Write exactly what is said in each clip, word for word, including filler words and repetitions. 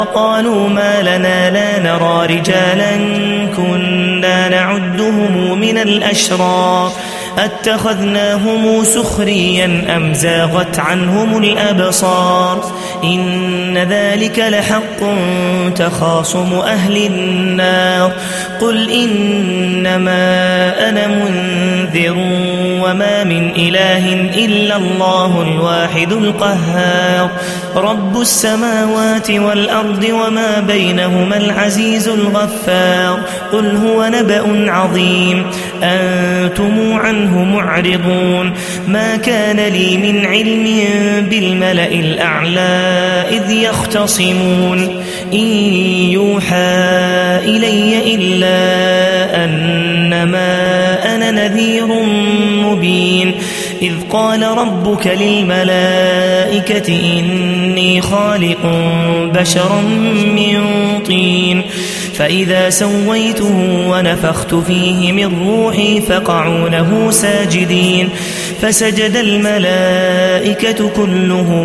قالوا ما لنا لا نرى رجالا كنا نعدهم من الأشرار أتخذناهم سخريا أم زاغت عنهم الأبصار إن ذلك لحق تخاصم أهل النار قل إنما أنا منذر وما من إله إلا الله الواحد القهار رب السماوات والأرض وما بينهما العزيز الغفار قل هو نبأ عظيم أنتم عنه معرضون ما كان لي من علم بالملأ الأعلى إذ يختصمون إن يوحى إلي إلا أنما أنا نذير مبين إذ قال ربك للملائكة إني خالق بشرا من طين فإذا سويته ونفخت فيه من روحي فقعوا له ساجدين فسجد الملائكة كلهم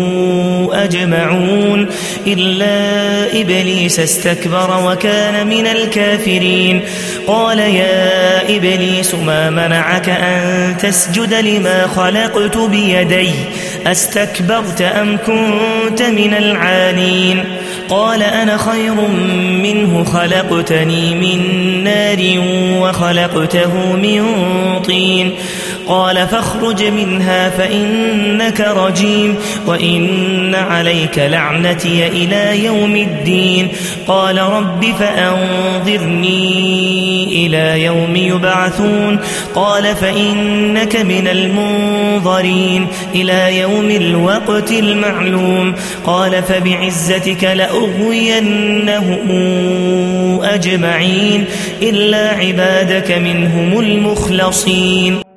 أجمعون إلا إبليس استكبر وكان من الكافرين قال يا إبليس ما منعك أن تسجد لما خلقت بيدي أستكبرت أم كنت من العالين قال أنا خير منه خلقتني من نار وخلقته من طين قال فاخرج منها فإنك رجيم وإن عليك لعنتي إلى يوم الدين قال رب فأنظرني إلى يوم يبعثون قال فإنك من المنظرين إلى يوم الوقت المعلوم قال فبعزتك لأغوينهم أجمعين إلا عبادك منهم المخلصين.